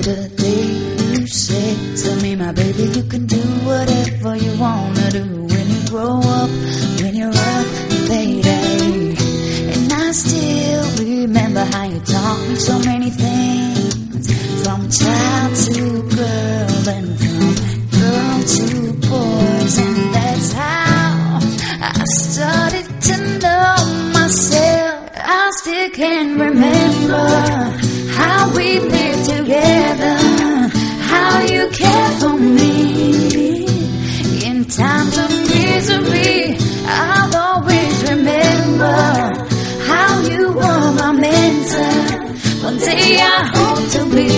the day you said to me, my baby, you can do whatever you wanna do when you grow up, when you're up, lady. And I still remember how you taught me so many things, from child to girl and from girl to boys. And that's how I started to know myself. I still can remember how we lived together, how you cared for me in times of misery. I'll always remember how you were my mentor. One day I hope to be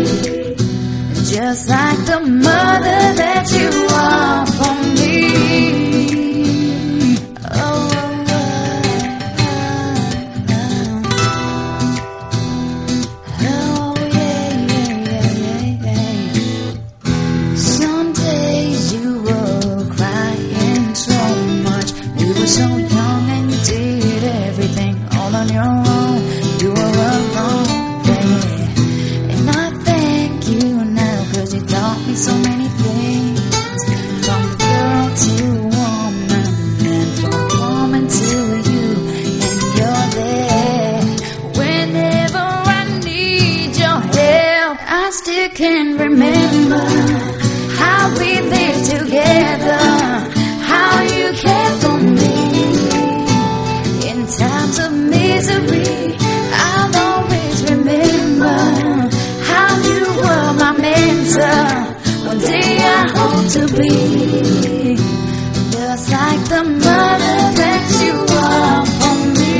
just like the mother that you are for me. So young and you did everything all on your own. You were alone, baby. And I thank you now, 'cause you taught me so many things, from girl to woman and from woman to you. And you're there whenever I need your help. I still can remember how we lived together, how you cared for me in times of misery. I'll always remember how you were my mentor. One day I hope to be just like the mother that you are for me.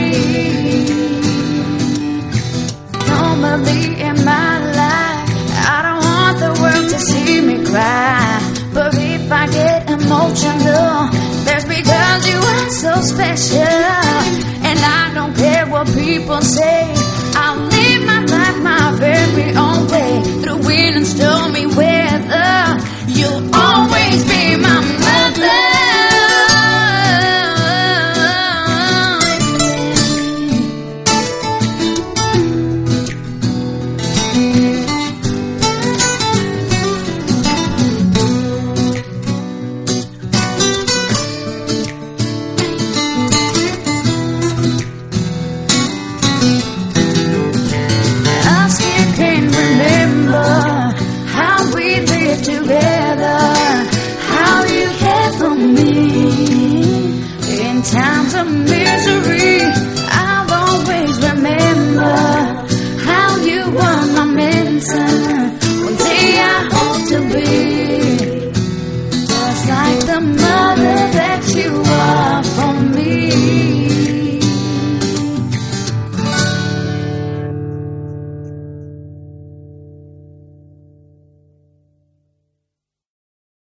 Normally in my life, I don't want the world to see me cry, but if I get emotional, that's because you are so special. And I don't care what people say, I'll live my life my very own way. Through wind and stormy weather, you'll always be my mother. Together, how you cared for me in times of misery. I'll always remember how you were my mentor.